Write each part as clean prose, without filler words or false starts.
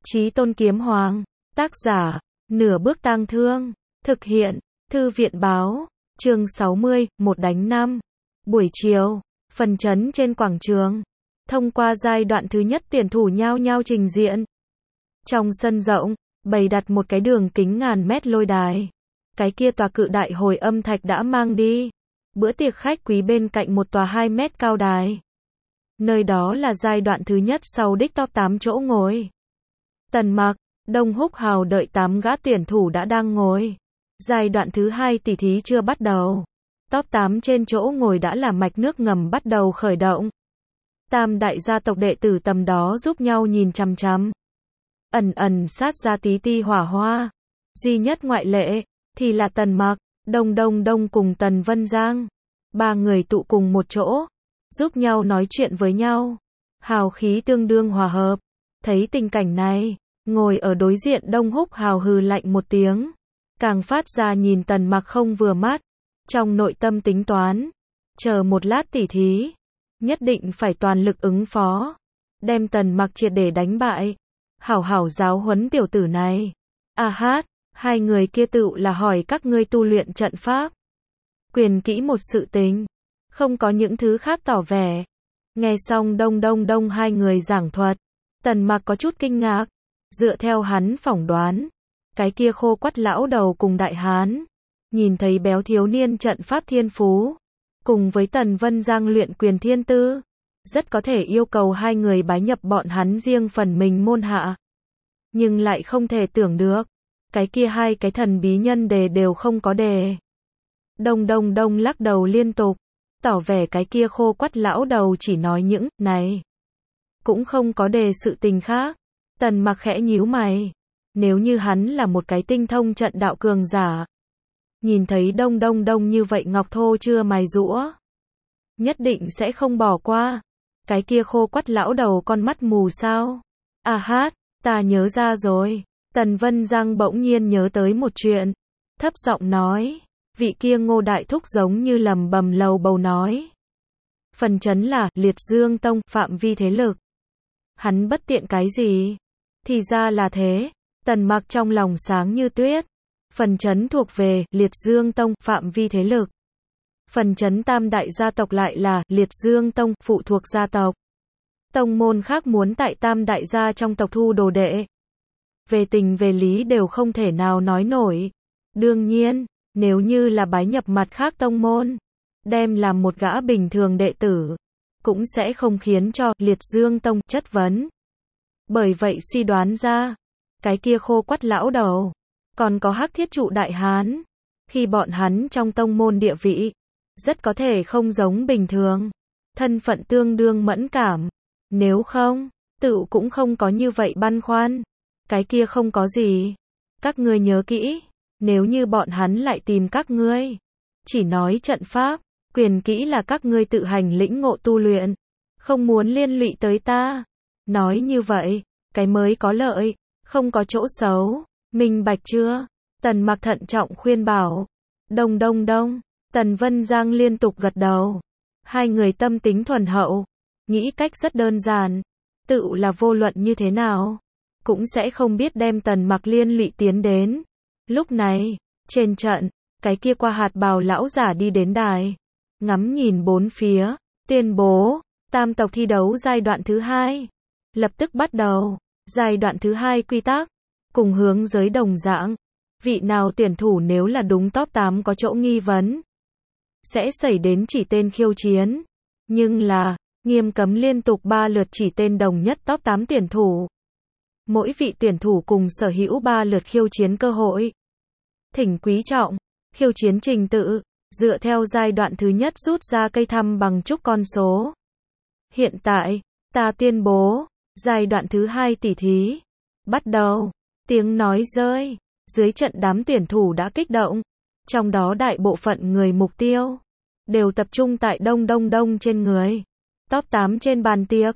Chí Tôn Kiếm Hoàng, tác giả, Nửa Bước Tang Thương, thực hiện, Thư viện báo, chương 60, 1-5. Buổi chiều, phần chấn trên quảng trường. Thông qua giai đoạn thứ nhất tuyển thủ nhao nhao trình diện. Trong sân rộng, bày đặt một cái đường kính ngàn mét lôi đài. Cái kia tòa cự đại hồi âm thạch đã mang đi. Bữa tiệc khách quý bên cạnh một tòa 2 mét cao đài. Nơi đó là giai đoạn thứ nhất sau đích top 8 chỗ ngồi. Tần Mặc, Đông Húc Hào đợi 8 gã tuyển thủ đã đang ngồi. Giai đoạn thứ hai tỷ thí chưa bắt đầu. Top 8 trên chỗ ngồi đã là mạch nước ngầm bắt đầu khởi động. Tam đại gia tộc đệ tử tầm đó giúp nhau nhìn chằm chằm. Ẩn ẩn sát ra tí ti hỏa hoa. Duy nhất ngoại lệ thì là Tần Mặc, Đông cùng Tần Vân Giang. Ba người tụ cùng một chỗ, giúp nhau nói chuyện với nhau. Hào khí tương đương hòa hợp. Thấy tình cảnh này, ngồi ở đối diện Đông Húc Hào hừ lạnh một tiếng, càng phát ra nhìn Tần Mặc không vừa mắt. Trong nội tâm tính toán, chờ một lát tỉ thí, nhất định phải toàn lực ứng phó, đem Tần Mặc triệt để đánh bại, hảo hảo giáo huấn tiểu tử này. A hát, hai người kia tựu là hỏi các ngươi tu luyện trận pháp, quyền kỹ một sự tình, không có những thứ khác tỏ vẻ. Nghe xong Đông hai người giảng thuật, Tần Mặc có chút kinh ngạc, dựa theo hắn phỏng đoán, cái kia khô quắt lão đầu cùng đại hán, nhìn thấy béo thiếu niên trận pháp thiên phú, cùng với Tần Vân Giang luyện quyền thiên tư, rất có thể yêu cầu hai người bái nhập bọn hắn riêng phần mình môn hạ. Nhưng lại không thể tưởng được, cái kia hai cái thần bí nhân đề đều không có đề. Đông lắc đầu liên tục, tỏ vẻ cái kia khô quắt lão đầu chỉ nói những này, cũng không có đề sự tình khác. Tần Mặc khẽ nhíu mày, nếu như hắn là một cái tinh thông trận đạo cường giả, nhìn thấy đông như vậy ngọc thô chưa mài rũa, nhất định sẽ không bỏ qua. Cái kia khô quắt lão đầu con mắt mù sao? À hát, ta nhớ ra rồi. Tần Vân Giang bỗng nhiên nhớ tới một chuyện, thấp giọng nói, vị kia Ngô đại thúc giống như lầm bầm lầu bầu nói. Phần chấn là Liệt Dương Tông, phạm vi thế lực. Hắn bất tiện cái gì? Thì ra là thế. Tần Mặc trong lòng sáng như tuyết. Phần chấn thuộc về Liệt Dương Tông, phạm vi thế lực. Phần chấn tam đại gia tộc lại là Liệt Dương Tông, phụ thuộc gia tộc. Tông môn khác muốn tại tam đại gia trong tộc thu đồ đệ, về tình về lý đều không thể nào nói nổi. Đương nhiên, nếu như là bái nhập mặt khác tông môn, đem làm một gã bình thường đệ tử, cũng sẽ không khiến cho Liệt Dương Tông chất vấn. Bởi vậy suy đoán ra, cái kia khô quắt lão đầu, còn có Hắc Thiết Trụ đại hán, khi bọn hắn trong tông môn địa vị, rất có thể không giống bình thường, thân phận tương đương mẫn cảm. Nếu không, tự cũng không có như vậy băn khoăn. Cái kia không có gì. Các ngươi nhớ kỹ, nếu như bọn hắn lại tìm các ngươi, chỉ nói trận pháp, quyền kỹ là các ngươi tự hành lĩnh ngộ tu luyện, không muốn liên lụy tới ta. Nói như vậy, cái mới có lợi, không có chỗ xấu, minh bạch chưa? Tần Mặc thận trọng khuyên bảo. Đông. Tần Vân Giang liên tục gật đầu. Hai người tâm tính thuần hậu, nghĩ cách rất đơn giản, tự là vô luận như thế nào, cũng sẽ không biết đem Tần Mặc liên lụy tiến đến. Lúc này, trên trận, cái kia qua hạt bào lão giả đi đến đài, ngắm nhìn bốn phía, tuyên bố, tam tộc thi đấu giai đoạn thứ 2. Lập tức bắt đầu, giai đoạn thứ 2 quy tắc, cùng hướng giới đồng dạng, vị nào tuyển thủ nếu là đúng top 8 có chỗ nghi vấn, sẽ xảy đến chỉ tên khiêu chiến, nhưng là, nghiêm cấm liên tục 3 lượt chỉ tên đồng nhất top 8 tuyển thủ. Mỗi vị tuyển thủ cùng sở hữu 3 lượt khiêu chiến cơ hội. Thỉnh quý trọng, khiêu chiến trình tự, dựa theo giai đoạn thứ nhất rút ra cây thăm bằng chúc con số. Hiện tại, ta tuyên bố, giai đoạn thứ 2 tỷ thí, bắt đầu. Tiếng nói rơi, dưới trận đám tuyển thủ đã kích động, trong đó đại bộ phận người mục tiêu, đều tập trung tại đông trên người. Top 8 trên bàn tiệc,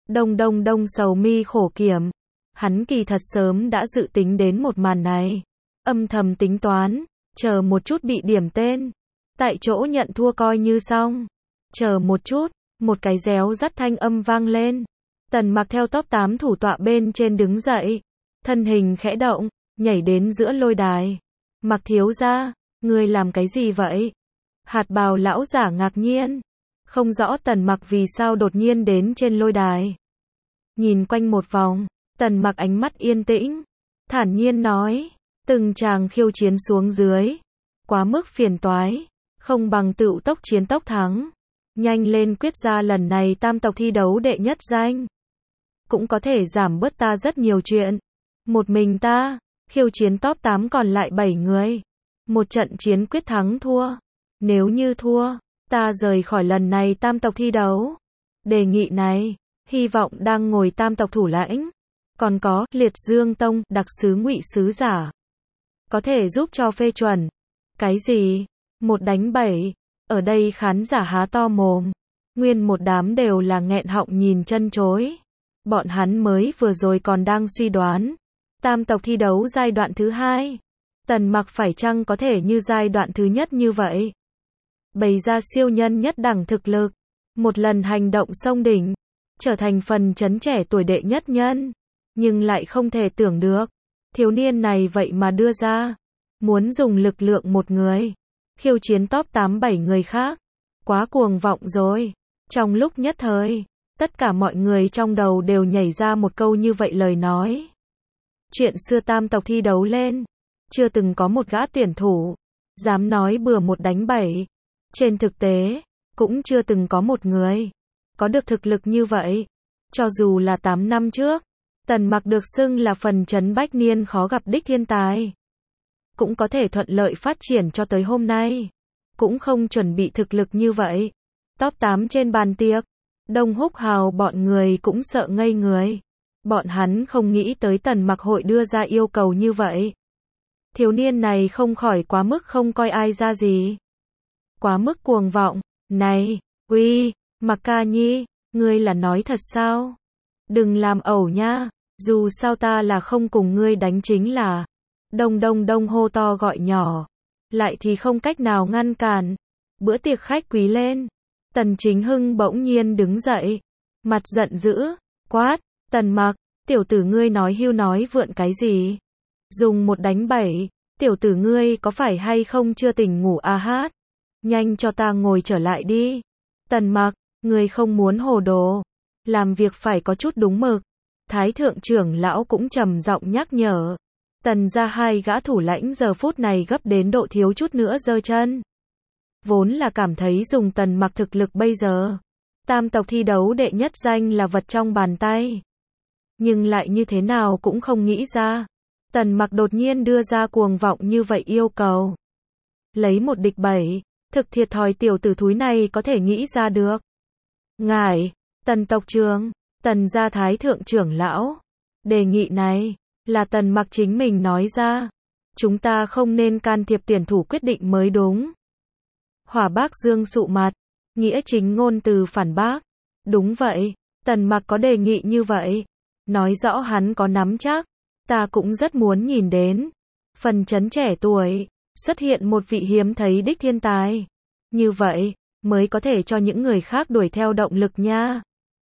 đông sầu mi khổ kiểm. Hắn kỳ thật sớm đã dự tính đến một màn này, âm thầm tính toán, chờ một chút bị điểm tên, tại chỗ nhận thua coi như xong. Chờ một chút, một cái réo rắt thanh âm vang lên. Tần Mặc theo top 8 thủ tọa bên trên đứng dậy, thân hình khẽ động, nhảy đến giữa lôi đài. Mặc thiếu gia, ngươi làm cái gì vậy? Hạt bào lão giả ngạc nhiên, không rõ Tần Mặc vì sao đột nhiên đến trên lôi đài. Nhìn quanh một vòng, Tần Mặc ánh mắt yên tĩnh, thản nhiên nói, từng chàng khiêu chiến xuống dưới, quá mức phiền toái, không bằng tựu tốc chiến tốc thắng. Nhanh lên quyết ra lần này tam tộc thi đấu đệ nhất danh. Cũng có thể giảm bớt ta rất nhiều chuyện. Một mình ta, khiêu chiến top 8 còn lại 7 người. Một trận chiến quyết thắng thua. Nếu như thua, ta rời khỏi lần này tam tộc thi đấu. Đề nghị này, hy vọng đang ngồi tam tộc thủ lãnh. Còn có, Liệt Dương Tông, đặc sứ Ngụy sứ giả. Có thể giúp cho phê chuẩn. Cái gì? 1 đánh 7. Ở đây khán giả há to mồm. Nguyên một đám đều là nghẹn họng nhìn chân chối. Bọn hắn mới vừa rồi còn đang suy đoán. Tam tộc thi đấu giai đoạn thứ 2. Tần Mặc phải chăng có thể như giai đoạn thứ nhất như vậy? Bày ra siêu nhân nhất đẳng thực lực. Một lần hành động sông đỉnh. Trở thành phần chấn trẻ tuổi đệ nhất nhân. Nhưng lại không thể tưởng được. Thiếu niên này vậy mà đưa ra. Muốn dùng lực lượng một người. Khiêu chiến top 8-7 người khác. Quá cuồng vọng rồi. Trong lúc nhất thời, tất cả mọi người trong đầu đều nhảy ra một câu như vậy lời nói. Chuyện xưa tam tộc thi đấu lên. Chưa từng có một gã tuyển thủ dám nói bừa 1 đánh 7. Trên thực tế, cũng chưa từng có một người có được thực lực như vậy. Cho dù là 8 năm trước, Tần Mặc được xưng là phần chấn bách niên khó gặp đích thiên tài. Cũng có thể thuận lợi phát triển cho tới hôm nay. Cũng không chuẩn bị thực lực như vậy. Top 8 trên bàn tiệc. Đông Húc Hào bọn người cũng sợ ngây người. Bọn hắn không nghĩ tới Tần Mặc hội đưa ra yêu cầu như vậy. Thiếu niên này không khỏi quá mức không coi ai ra gì. Quá mức cuồng vọng. Này, uy, Mặc ca nhi, ngươi là nói thật sao? Đừng làm ẩu nha. Dù sao ta là không cùng ngươi đánh chính là. Đông đông đông hô to gọi nhỏ. Lại thì không cách nào ngăn cản. Bữa tiệc khách quý lên. Tần Chính Hưng bỗng nhiên đứng dậy. Mặt giận dữ. Quát. Tần Mặc, tiểu tử ngươi nói hưu nói vượn cái gì? Dùng 1 đánh 7. Tiểu tử ngươi có phải hay không chưa tỉnh ngủ à hát? Nhanh cho ta ngồi trở lại đi. Tần Mặc, ngươi không muốn hồ đồ. Làm việc phải có chút đúng mực. Thái thượng trưởng lão cũng trầm giọng nhắc nhở. Tần gia 2 gã thủ lãnh giờ phút này gấp đến độ thiếu chút nữa giơ chân. Vốn là cảm thấy dùng Tần Mặc thực lực bây giờ. Tam tộc thi đấu đệ nhất danh là vật trong bàn tay. Nhưng lại như thế nào cũng không nghĩ ra. Tần Mặc đột nhiên đưa ra cuồng vọng như vậy yêu cầu. Lấy 1 địch 7, thực thiệt thòi tiểu tử thúi này có thể nghĩ ra được. Ngài, Tần tộc trưởng, Tần gia thái thượng trưởng lão. Đề nghị này, là Tần Mặc chính mình nói ra. Chúng ta không nên can thiệp tuyển thủ quyết định mới đúng. Hỏa Bác Dương sụ mặt. Nghĩa chính ngôn từ phản bác. Đúng vậy, Tần Mặc có đề nghị như vậy. Nói rõ hắn có nắm chắc. Ta cũng rất muốn nhìn đến. Phần chấn trẻ tuổi, xuất hiện một vị hiếm thấy đích thiên tài. Như vậy, mới có thể cho những người khác đuổi theo động lực nha.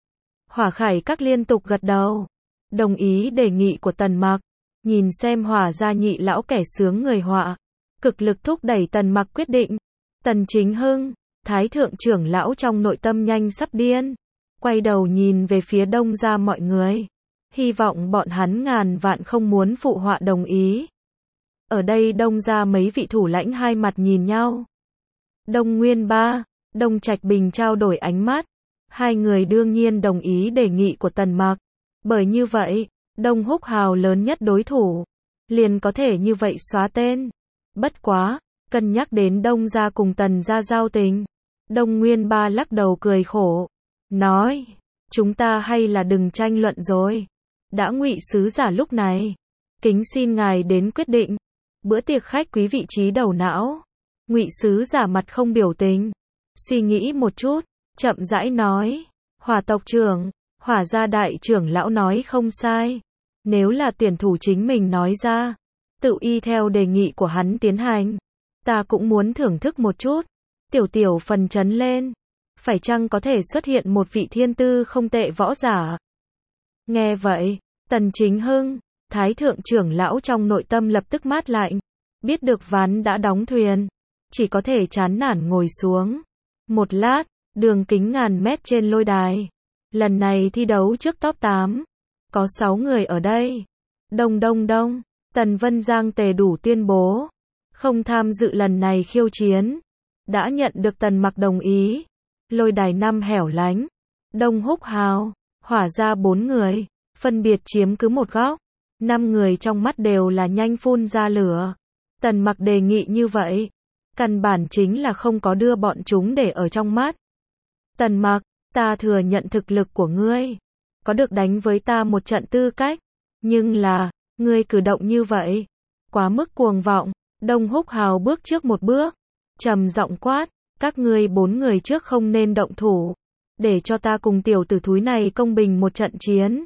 Hỏa Khải Các liên tục gật đầu. Đồng ý đề nghị của Tần Mặc. Nhìn xem Hỏa gia nhị lão kẻ sướng người họa. Cực lực thúc đẩy Tần Mặc quyết định. Tần Chính Hưng, Thái thượng trưởng lão trong nội tâm nhanh sắp điên. Quay đầu nhìn về phía Đông gia mọi người. Hy vọng bọn hắn ngàn vạn không muốn phụ họa đồng ý. Ở đây Đông gia mấy vị thủ lãnh hai mặt nhìn nhau. Đông Nguyên Ba, Đông Trạch Bình trao đổi ánh mắt. 2 người đương nhiên đồng ý đề nghị của Tần Mặc. Bởi như vậy, Đông Húc Hào lớn nhất đối thủ. Liền có thể như vậy xóa tên. Bất quá, cân nhắc đến Đông gia cùng Tần gia giao tình. Đông Nguyên Ba lắc đầu cười khổ. Nói, chúng ta hay là đừng tranh luận rồi. Đã Ngụy sứ giả lúc này. Kính xin ngài đến quyết định. Bữa tiệc khách quý vị trí đầu não. Ngụy sứ giả mặt không biểu tình. Suy nghĩ một chút, chậm rãi nói. Hỏa tộc trưởng, Hỏa gia đại trưởng lão nói không sai. Nếu là tuyển thủ chính mình nói ra, tự y theo đề nghị của hắn tiến hành. Ta cũng muốn thưởng thức một chút. Tiểu phần chấn lên. Phải chăng có thể xuất hiện một vị thiên tư không tệ võ giả? Nghe vậy, Tần Chính Hưng, Thái thượng trưởng lão trong nội tâm lập tức mát lạnh. Biết được ván đã đóng thuyền. Chỉ có thể chán nản ngồi xuống. Một lát, đường kính ngàn mét trên lôi đài. Lần này thi đấu trước top 8. Có 6 người ở đây. Đông đông đông. Tần Vân Giang Tề đủ tuyên bố. Không tham dự lần này khiêu chiến. Đã nhận được Tần Mặc đồng ý. Lôi đài 5 hẻo lánh. Đông Húc Hào. Hỏa ra 4 người. Phân biệt chiếm cứ một góc. 5 người trong mắt đều là nhanh phun ra lửa. Tần Mặc đề nghị như vậy. Căn bản chính là không có đưa bọn chúng để ở trong mắt. Tần Mặc, ta thừa nhận thực lực của ngươi. Có được đánh với ta một trận tư cách. Nhưng là, ngươi cử động như vậy. Quá mức cuồng vọng. Đông Húc Hào bước trước một bước. Trầm giọng quát. Các ngươi 4 người trước không nên động thủ. Để cho ta cùng tiểu tử thúi này công bình một trận chiến.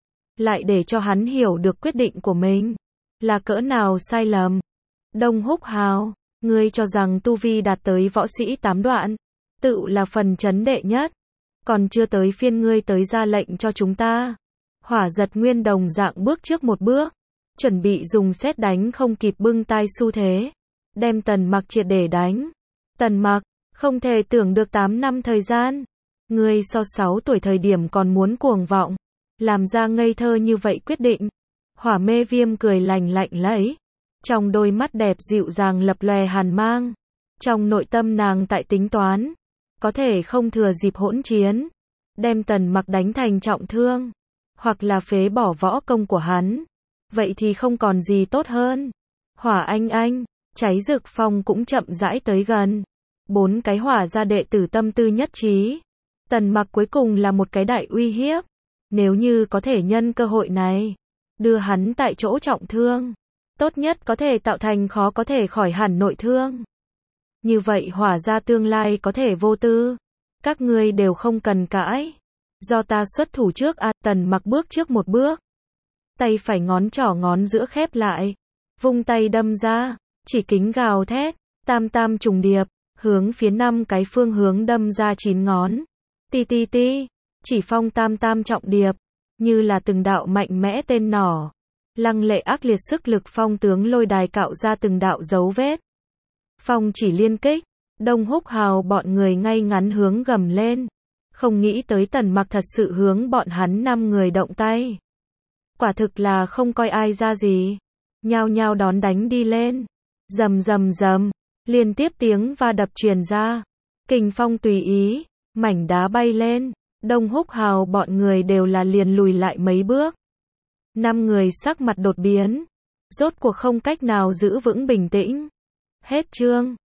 Lại để cho hắn hiểu được quyết định của mình. Là cỡ nào sai lầm. Đông Húc Hào, ngươi cho rằng tu vi đạt tới võ sĩ 8 đoạn. Tự là phần chấn đệ nhất. Còn chưa tới phiên ngươi tới ra lệnh cho chúng ta. Hỏa Giật Nguyên đồng dạng bước trước một bước. Chuẩn bị dùng sét đánh không kịp bưng tai xu thế. Đem Tần Mặc triệt để đánh. Tần Mặc, không thể tưởng được 8 năm thời gian. Ngươi so 6 tuổi thời điểm còn muốn cuồng vọng. Làm ra ngây thơ như vậy quyết định. Hỏa Mê Viêm cười lành lạnh lấy. Trong đôi mắt đẹp dịu dàng lập lòe hàn mang. Trong nội tâm nàng tại tính toán. Có thể không thừa dịp hỗn chiến. Đem Tần Mặc đánh thành trọng thương. Hoặc là phế bỏ võ công của hắn. Vậy thì không còn gì tốt hơn. Hỏa Anh, Cháy Rực Phong cũng chậm rãi tới gần. 4 cái hỏa gia đệ tử tâm tư nhất trí. Tần Mặc cuối cùng là một cái đại uy hiếp. Nếu như có thể nhân cơ hội này. Đưa hắn tại chỗ trọng thương. Tốt nhất có thể tạo thành khó có thể khỏi hẳn nội thương. Như vậy hỏa gia tương lai có thể vô tư. Các ngươi đều không cần cãi. Do ta xuất thủ trước Tần Mặc bước trước một bước. Tay phải ngón trỏ ngón giữa khép lại. Vung tay đâm ra. Chỉ kính gào thét. Tam tam trùng điệp. Hướng phía 5 cái phương hướng đâm ra 9 ngón. Ti ti ti. Chỉ phong tam tam trọng điệp. Như là từng đạo mạnh mẽ tên nỏ. Lăng lệ ác liệt sức lực phong tướng lôi đài cạo ra từng đạo dấu vết. Phong chỉ liên kích. Đông Húc Hào bọn người ngay ngắn hướng gầm lên. Không nghĩ tới Tần Mặc thật sự hướng bọn hắn 5 người động tay. Quả thực là không coi ai ra gì. Nhao nhao đón đánh đi lên. Rầm rầm rầm. Liên tiếp tiếng va đập truyền ra. Kình phong tùy ý. Mảnh đá bay lên. Đông Húc Hào bọn người đều là liền lùi lại mấy bước. 5 người sắc mặt đột biến. Rốt cuộc không cách nào giữ vững bình tĩnh. Hết chương.